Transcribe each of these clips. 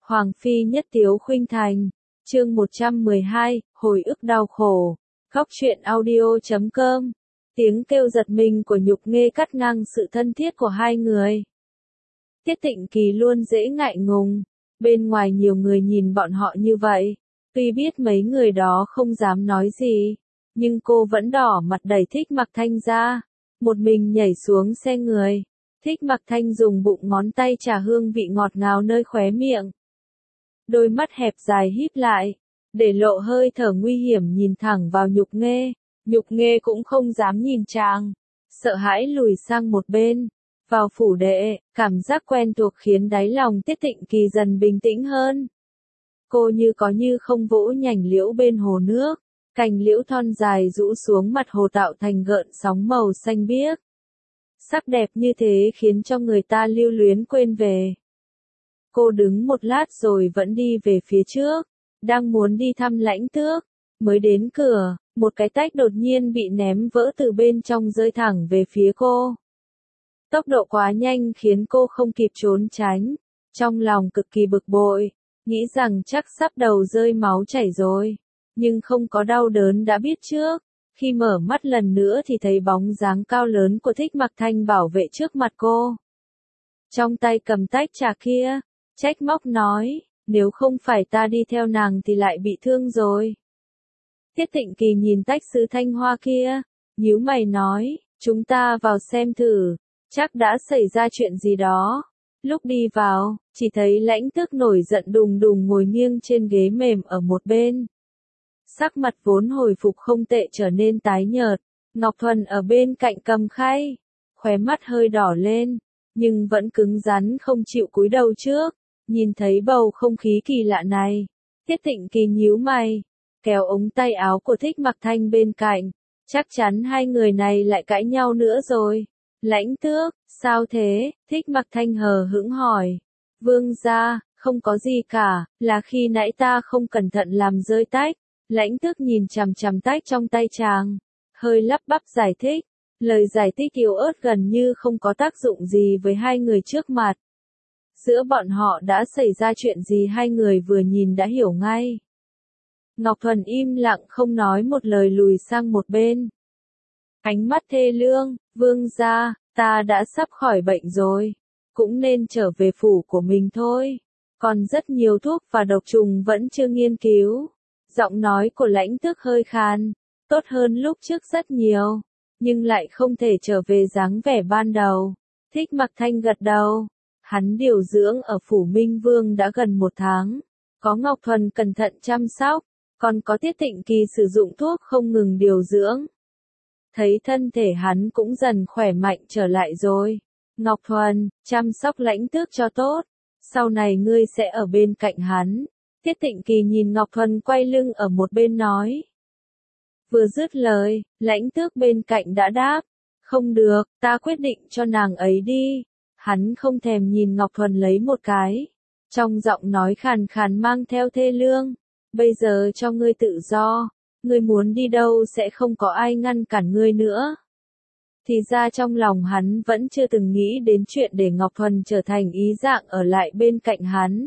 Hoàng phi nhất tiếu khuynh thành. Chương 112, hồi ức đau khổ. Góc truyện audio.com. Tiếng kêu giật mình của Nhục Nghê cắt ngang sự thân thiết của hai người. Tiết Tịnh Kỳ luôn dễ ngại ngùng, bên ngoài nhiều người nhìn bọn họ như vậy, tuy biết mấy người đó không dám nói gì, nhưng cô vẫn đỏ mặt đẩy Thích Mặc Thanh ra, một mình nhảy xuống xe người. Thích Mặc Thanh dùng bụng ngón tay chà hương vị ngọt ngào nơi khóe miệng. Đôi mắt hẹp dài híp lại, để lộ hơi thở nguy hiểm nhìn thẳng vào Nhục Nghê. Nhục Nghê cũng không dám nhìn chàng, sợ hãi lùi sang một bên. Vào phủ đệ, cảm giác quen thuộc khiến đáy lòng Tiết Tịnh Kỳ dần bình tĩnh hơn. Cô như có như không vỗ nhành liễu bên hồ nước, cành liễu thon dài rũ xuống mặt hồ tạo thành gợn sóng màu xanh biếc. Sắc đẹp như thế khiến cho người ta lưu luyến quên về. Cô đứng một lát rồi vẫn đi về phía trước, đang muốn đi thăm Lãnh Tước, mới đến cửa, một cái tách đột nhiên bị ném vỡ từ bên trong rơi thẳng về phía cô. Tốc độ quá nhanh khiến cô không kịp trốn tránh, trong lòng cực kỳ bực bội, nghĩ rằng chắc sắp đầu rơi máu chảy rồi, nhưng không có đau đớn đã biết trước. Khi mở mắt lần nữa thì thấy bóng dáng cao lớn của Thích Mặc Thanh bảo vệ trước mặt cô. Trong tay cầm tách trà kia, trách móc nói, nếu không phải ta đi theo nàng thì lại bị thương rồi. Tiết Tịnh Kỳ nhìn tách sứ thanh hoa kia, nhíu mày nói, chúng ta vào xem thử, chắc đã xảy ra chuyện gì đó. Lúc đi vào, chỉ thấy Lãnh Tước nổi giận đùng đùng ngồi nghiêng trên ghế mềm ở một bên. Sắc mặt vốn hồi phục không tệ trở nên tái nhợt, Ngọc Thuần ở bên cạnh cầm khay, khóe mắt hơi đỏ lên, nhưng vẫn cứng rắn không chịu cúi đầu trước. Nhìn thấy bầu không khí kỳ lạ này, Tiết Tịnh Kỳ nhíu mày, kéo ống tay áo của Thích Mặc Thanh bên cạnh, chắc chắn hai người này lại cãi nhau nữa rồi. Lãnh Tước, sao thế? Thích Mặc Thanh hờ hững hỏi. Vương gia, không có gì cả, là khi nãy ta không cẩn thận làm rơi tách. Lãnh Tước nhìn chằm chằm tách trong tay chàng, hơi lắp bắp giải thích. Lời giải thích yếu ớt gần như không có tác dụng gì với hai người trước mặt. Giữa bọn họ đã xảy ra chuyện gì hai người vừa nhìn đã hiểu ngay. Ngọc Thuần im lặng không nói một lời lùi sang một bên. Ánh mắt thê lương, vương gia, ta đã sắp khỏi bệnh rồi, cũng nên trở về phủ của mình thôi. Còn rất nhiều thuốc và độc trùng vẫn chưa nghiên cứu. Giọng nói của Lãnh Tước hơi khàn, tốt hơn lúc trước rất nhiều, nhưng lại không thể trở về dáng vẻ ban đầu. Thích Mặc Thanh gật đầu. Hắn điều dưỡng ở phủ Minh Vương đã gần 1 tháng, có Ngọc Thuần cẩn thận chăm sóc, còn có Tiết Tịnh Kỳ sử dụng thuốc không ngừng điều dưỡng. Thấy thân thể hắn cũng dần khỏe mạnh trở lại rồi. Ngọc Thuần, chăm sóc Lãnh Tước cho tốt, sau này ngươi sẽ ở bên cạnh hắn. Tiết Tịnh Kỳ nhìn Ngọc Thuần quay lưng ở một bên nói. Vừa dứt lời, Lãnh Tước bên cạnh đã đáp, không được, ta quyết định cho nàng ấy đi. Hắn không thèm nhìn Ngọc Thuần lấy một cái, trong giọng nói khàn khàn mang theo thê lương, bây giờ cho ngươi tự do, ngươi muốn đi đâu sẽ không có ai ngăn cản ngươi nữa. Thì ra trong lòng hắn vẫn chưa từng nghĩ đến chuyện để Ngọc Thuần trở thành ý dạng ở lại bên cạnh hắn.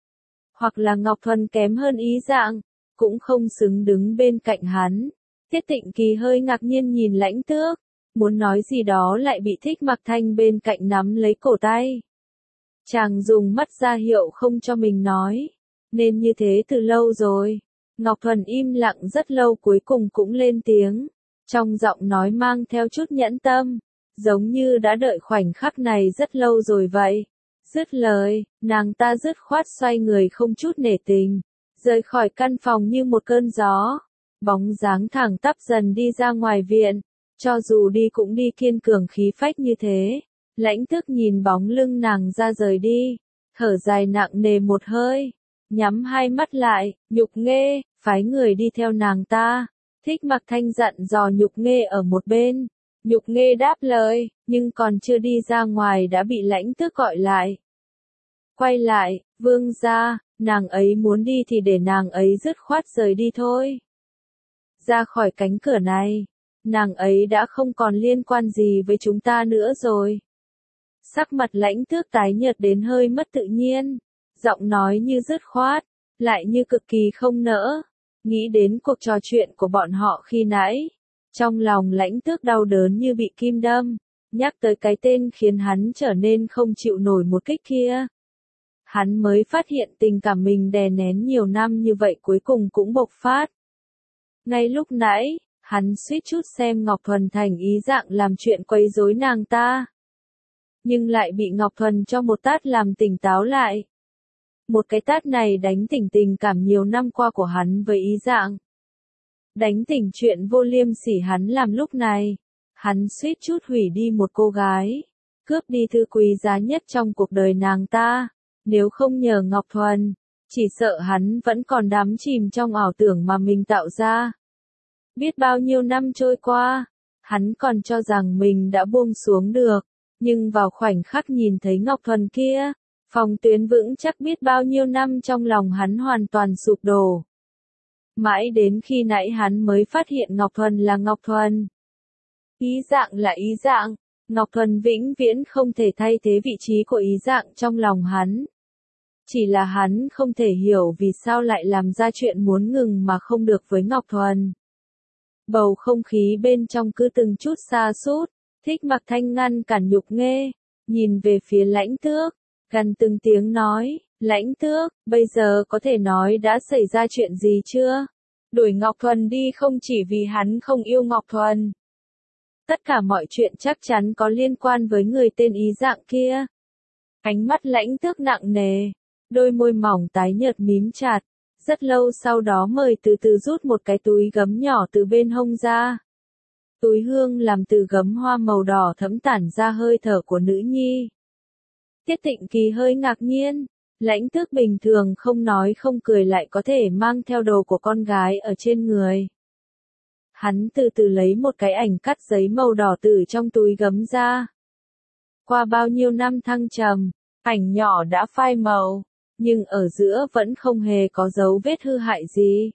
Hoặc là Ngọc Thuần kém hơn ý dạng, cũng không xứng đứng bên cạnh hắn. Tiết Tịnh Kỳ hơi ngạc nhiên nhìn Lãnh Tước. Muốn nói gì đó lại bị Thích Mặc Thanh bên cạnh nắm lấy cổ tay. Chàng dùng mắt ra hiệu không cho mình nói. Nên như thế từ lâu rồi. Ngọc Thuần im lặng rất lâu cuối cùng cũng lên tiếng. Trong giọng nói mang theo chút nhẫn tâm. Giống như đã đợi khoảnh khắc này rất lâu rồi vậy. Dứt lời, nàng ta dứt khoát xoay người không chút nể tình. Rời khỏi căn phòng như một cơn gió. Bóng dáng thẳng tắp dần đi ra ngoài viện. Cho dù đi cũng đi kiên cường khí phách như thế. Lãnh Tước nhìn bóng lưng nàng ra rời đi, thở dài nặng nề một hơi, nhắm hai mắt lại. Nhục Nghê, phái người đi theo nàng ta. Thích Mặc Thanh dặn dò Nhục Nghê ở một bên. Nhục Nghê đáp lời, nhưng còn chưa đi ra ngoài đã bị Lãnh Tước gọi lại. Quay lại, vương gia, nàng ấy muốn đi thì để nàng ấy dứt khoát rời đi thôi. Ra khỏi cánh cửa này. Nàng ấy đã không còn liên quan gì với chúng ta nữa rồi. Sắc mặt Lãnh Tước tái nhợt đến hơi mất tự nhiên. giọng nói như dứt khoát, lại như cực kỳ không nỡ. Nghĩ đến cuộc trò chuyện của bọn họ khi nãy, trong lòng Lãnh Tước đau đớn như bị kim đâm, nhắc tới cái tên khiến hắn trở nên không chịu nổi một kích kia. Hắn mới phát hiện tình cảm mình đè nén nhiều năm như vậy cuối cùng cũng bộc phát. Ngay lúc nãy, hắn suýt chút xem Ngọc Thuần thành ý dạng làm chuyện quấy rối nàng ta. Nhưng lại bị Ngọc Thuần cho một tát làm tỉnh táo lại. Một cái tát này đánh tỉnh tình cảm nhiều năm qua của hắn với ý dạng. Đánh tỉnh chuyện vô liêm sỉ hắn làm lúc này. Hắn suýt chút hủy đi một cô gái. Cướp đi thứ quý giá nhất trong cuộc đời nàng ta. Nếu không nhờ Ngọc Thuần, chỉ sợ hắn vẫn còn đắm chìm trong ảo tưởng mà mình tạo ra. Biết bao nhiêu năm trôi qua, hắn còn cho rằng mình đã buông xuống được. Nhưng vào khoảnh khắc nhìn thấy Ngọc Thuần kia, phòng tuyến vững chắc biết bao nhiêu năm trong lòng hắn hoàn toàn sụp đổ. Mãi đến khi nãy hắn mới phát hiện Ngọc Thuần là Ngọc Thuần. Ý dạng là ý dạng, Ngọc Thuần vĩnh viễn không thể thay thế vị trí của ý dạng trong lòng hắn. Chỉ là hắn không thể hiểu vì sao lại làm ra chuyện muốn ngừng mà không được với Ngọc Thuần. Bầu không khí bên trong cứ từng chút sa sút. Thích Mặc Thanh ngăn cản Nhục Nghê, nhìn về phía Lãnh Tước, gần từng tiếng nói, Lãnh Tước, bây giờ có thể nói đã xảy ra chuyện gì chưa? Đuổi Ngọc Thuần đi không chỉ vì hắn không yêu Ngọc Thuần. Tất cả mọi chuyện chắc chắn có liên quan với người tên ý dạng kia. Ánh mắt Lãnh Tước nặng nề, đôi môi mỏng tái nhợt mím chặt, rất lâu sau đó mời từ từ rút một cái túi gấm nhỏ từ bên hông ra. Túi hương làm từ gấm hoa màu đỏ thẫm tản ra hơi thở của nữ nhi. Tiết Tịnh Kỳ hơi ngạc nhiên, Lãnh Tước bình thường không nói không cười lại có thể mang theo đồ của con gái ở trên người. Hắn từ từ lấy một cái ảnh cắt giấy màu đỏ từ trong túi gấm ra. Qua bao nhiêu năm thăng trầm, ảnh nhỏ đã phai màu, nhưng ở giữa vẫn không hề có dấu vết hư hại gì.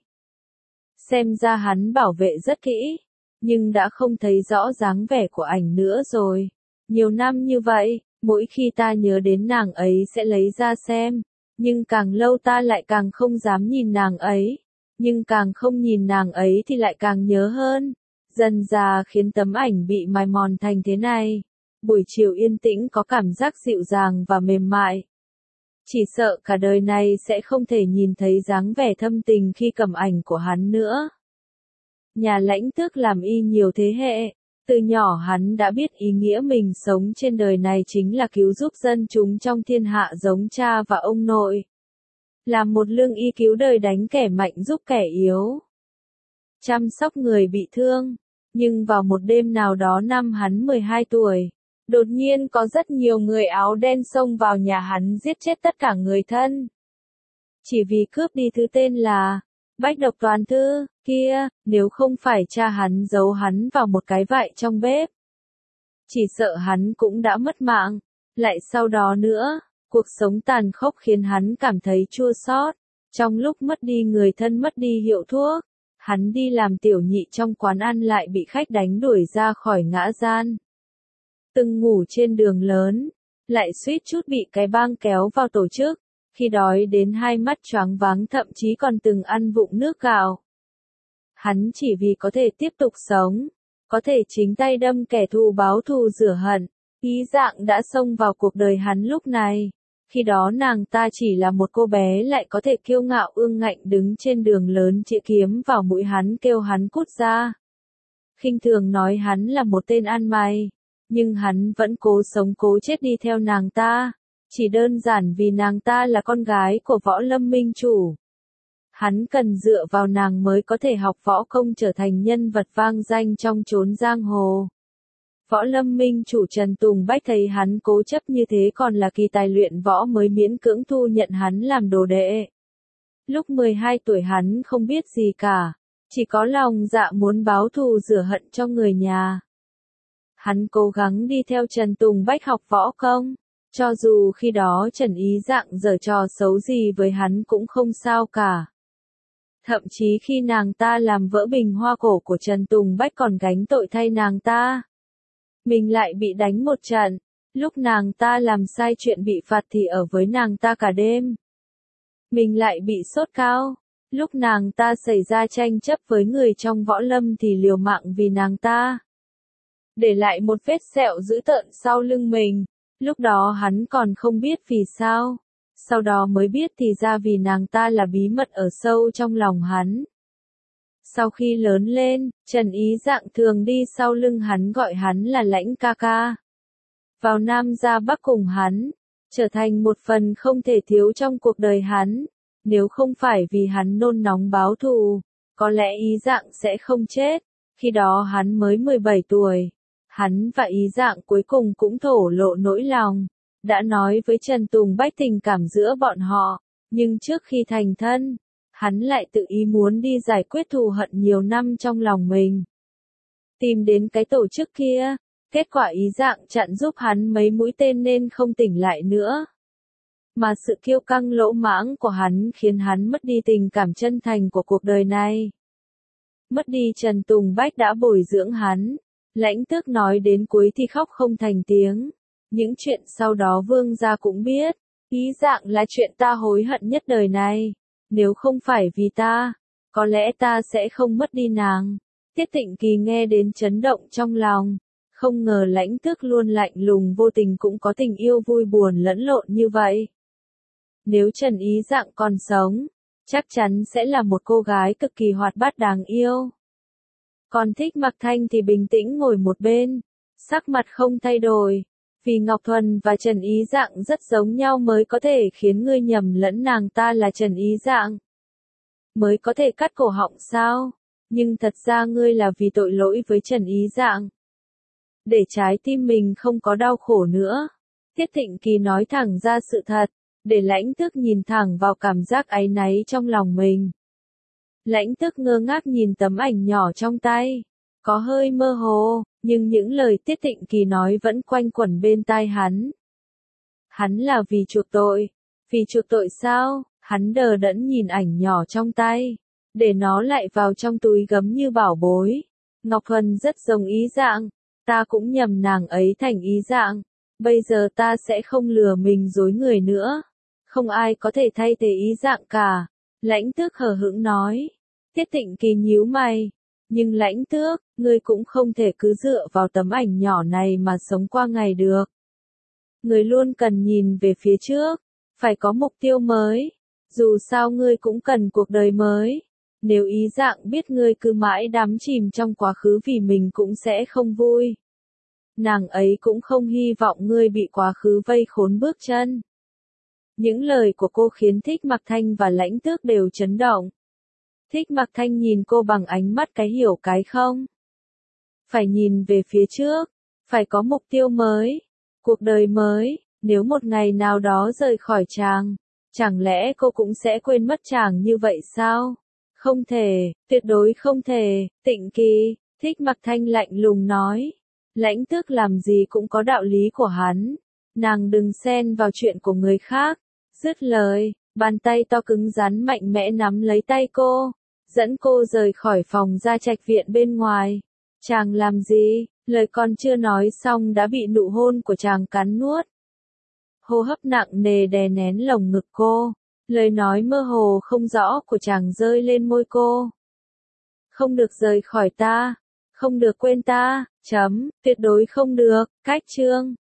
Xem ra hắn bảo vệ rất kỹ. Nhưng đã không thấy rõ dáng vẻ của ảnh nữa rồi. Nhiều năm như vậy, mỗi khi ta nhớ đến nàng ấy sẽ lấy ra xem. Nhưng càng lâu ta lại càng không dám nhìn nàng ấy. Nhưng càng không nhìn nàng ấy thì lại càng nhớ hơn. Dần dà khiến tấm ảnh bị mài mòn thành thế này. Buổi chiều yên tĩnh có cảm giác dịu dàng và mềm mại. Chỉ sợ cả đời này sẽ không thể nhìn thấy dáng vẻ thâm tình khi cầm ảnh của hắn nữa. Nhà Lãnh Tước làm y nhiều thế hệ, từ nhỏ hắn đã biết ý nghĩa mình sống trên đời này chính là cứu giúp dân chúng trong thiên hạ giống cha và ông nội. Làm một lương y cứu đời đánh kẻ mạnh giúp kẻ yếu. Chăm sóc người bị thương, nhưng vào một đêm nào đó năm hắn 12 tuổi, đột nhiên có rất nhiều người áo đen xông vào nhà hắn giết chết tất cả người thân. Chỉ vì cướp đi thứ tên là Bách Độc Toàn Thư, kia, nếu không phải cha hắn giấu hắn vào một cái vại trong bếp. Chỉ sợ hắn cũng đã mất mạng. Lại sau đó nữa, cuộc sống tàn khốc khiến hắn cảm thấy chua xót. Trong lúc mất đi người thân mất đi hiệu thuốc, hắn đi làm tiểu nhị trong quán ăn lại bị khách đánh đuổi ra khỏi ngã gian. Từng ngủ trên đường lớn, lại suýt chút bị cái bang kéo vào tổ chức. Khi đói đến hai mắt choáng váng thậm chí còn từng ăn vụng nước gạo. Hắn chỉ vì có thể tiếp tục sống, có thể chính tay đâm kẻ thù báo thù rửa hận, ý dạng đã xông vào cuộc đời hắn lúc này. Khi đó nàng ta chỉ là một cô bé lại có thể kiêu ngạo ương ngạnh đứng trên đường lớn chĩa kiếm vào mũi hắn kêu hắn cút ra. Khinh thường nói hắn là một tên ăn mày, nhưng hắn vẫn cố sống cố chết đi theo nàng ta. Chỉ đơn giản vì nàng ta là con gái của Võ Lâm Minh Chủ. Hắn cần dựa vào nàng mới có thể học võ công trở thành nhân vật vang danh trong chốn giang hồ. Võ Lâm Minh Chủ Trần Tùng Bách thấy hắn cố chấp như thế còn là kỳ tài luyện võ mới miễn cưỡng thu nhận hắn làm đồ đệ. Lúc 12 tuổi hắn không biết gì cả, chỉ có lòng dạ muốn báo thù rửa hận cho người nhà. Hắn cố gắng đi theo Trần Tùng Bách học võ công. Cho dù khi đó Trần Ý Dạng giở trò xấu gì với hắn cũng không sao cả. Thậm chí khi nàng ta làm vỡ bình hoa cổ của Trần Tùng Bách còn gánh tội thay nàng ta. Mình lại bị đánh một trận, lúc nàng ta làm sai chuyện bị phạt thì ở với nàng ta cả đêm. mình lại bị sốt cao. Lúc nàng ta xảy ra tranh chấp với người trong võ lâm thì liều mạng vì nàng ta. Để lại một vết sẹo dữ tợn sau lưng mình. Lúc đó hắn còn không biết vì sao. Sau đó mới biết thì ra vì nàng ta là bí mật ở sâu trong lòng hắn. Sau khi lớn lên, Trần Ý Dạng thường đi sau lưng hắn gọi hắn là Lãnh ca ca. Vào Nam ra Bắc cùng hắn, trở thành một phần không thể thiếu trong cuộc đời hắn. Nếu không phải vì hắn nôn nóng báo thù, có lẽ Ý Dạng sẽ không chết. Khi đó hắn mới 17 tuổi. Hắn và Ý Dạng cuối cùng cũng thổ lộ nỗi lòng. Đã nói với Trần Tùng Bách tình cảm giữa bọn họ. Nhưng trước khi thành thân, hắn lại tự ý muốn đi giải quyết thù hận nhiều năm trong lòng mình. Tìm đến cái tổ chức kia, kết quả Ý Dạng chặn giúp hắn mấy mũi tên nên không tỉnh lại nữa. Mà sự kiêu căng lỗ mãng của hắn khiến hắn mất đi tình cảm chân thành của cuộc đời này. Mất đi Trần Tùng Bách đã bồi dưỡng hắn. Lãnh Tước nói đến cuối thì khóc không thành tiếng. Những chuyện sau đó Vương gia cũng biết. Ý Dạng là chuyện ta hối hận nhất đời này. Nếu không phải vì ta, có lẽ ta sẽ không mất đi nàng. Tiết Tịnh Kỳ nghe đến chấn động trong lòng. Không ngờ Lãnh Tước luôn lạnh lùng vô tình cũng có tình yêu vui buồn lẫn lộn như vậy. Nếu Trần Ý Dạng còn sống, chắc chắn sẽ là một cô gái cực kỳ hoạt bát đáng yêu. Còn Thích Mặc Thanh thì bình tĩnh ngồi một bên, sắc mặt không thay đổi. Vì Ngọc Thuần và Trần Ý Dạng rất giống nhau mới có thể khiến ngươi nhầm lẫn nàng ta là Trần Ý Dạng. Mới có thể cắt cổ họng sao? Nhưng thật ra ngươi là vì tội lỗi với Trần Ý Dạng. Để trái tim mình không có đau khổ nữa. Tiết Thịnh Kỳ nói thẳng ra sự thật, để Lãnh Tước nhìn thẳng vào cảm giác áy náy trong lòng mình. Lãnh Tước ngơ ngác nhìn tấm ảnh nhỏ trong tay. Có hơi mơ hồ, nhưng những lời Tiết Thịnh Kỳ nói vẫn quanh quẩn bên tai hắn. Hắn là vì chuộc tội. Vì chuộc tội sao? Hắn đờ đẫn nhìn ảnh nhỏ trong tay. Để nó lại vào trong túi gấm như bảo bối. Ngọc Thuần rất giống Ý Dạng. Ta cũng nhầm nàng ấy thành Ý Dạng. Bây giờ ta sẽ không lừa mình dối người nữa. Không ai có thể thay thế Ý Dạng cả. Lãnh Tước hờ hững nói. Tiết Thịnh Kỳ nhíu mày. Nhưng Lãnh Tước, ngươi cũng không thể cứ dựa vào tấm ảnh nhỏ này mà sống qua ngày được. Ngươi luôn cần nhìn về phía trước. Phải có mục tiêu mới. Dù sao ngươi cũng cần cuộc đời mới. Nếu Ý Dạng biết ngươi cứ mãi đắm chìm trong quá khứ vì mình cũng sẽ không vui. Nàng ấy cũng không hy vọng ngươi bị quá khứ vây khốn bước chân. Những lời của cô khiến Thích Mặc Thanh và Lãnh Tước đều chấn động. Thích Mặc Thanh nhìn cô bằng ánh mắt cái hiểu cái không. Phải nhìn về phía trước, phải có mục tiêu mới, cuộc đời mới, nếu một ngày nào đó rời khỏi chàng, chẳng lẽ cô cũng sẽ quên mất chàng như vậy sao? Không thể, tuyệt đối không thể, Tịnh Kỳ, Thích Mặc Thanh lạnh lùng nói. Lãnh Tước làm gì cũng có đạo lý của hắn, nàng đừng xen vào chuyện của người khác. Dứt lời, bàn tay to cứng rắn mạnh mẽ nắm lấy tay cô, dẫn cô rời khỏi phòng ra trạch viện bên ngoài. Chàng làm gì? Lời còn chưa nói xong đã bị nụ hôn của chàng cắn nuốt. Hô hấp nặng nề đè nén lồng ngực cô, lời nói mơ hồ không rõ của chàng rơi lên môi cô. Không được rời khỏi ta, không được quên ta, tuyệt đối không được, cách chương.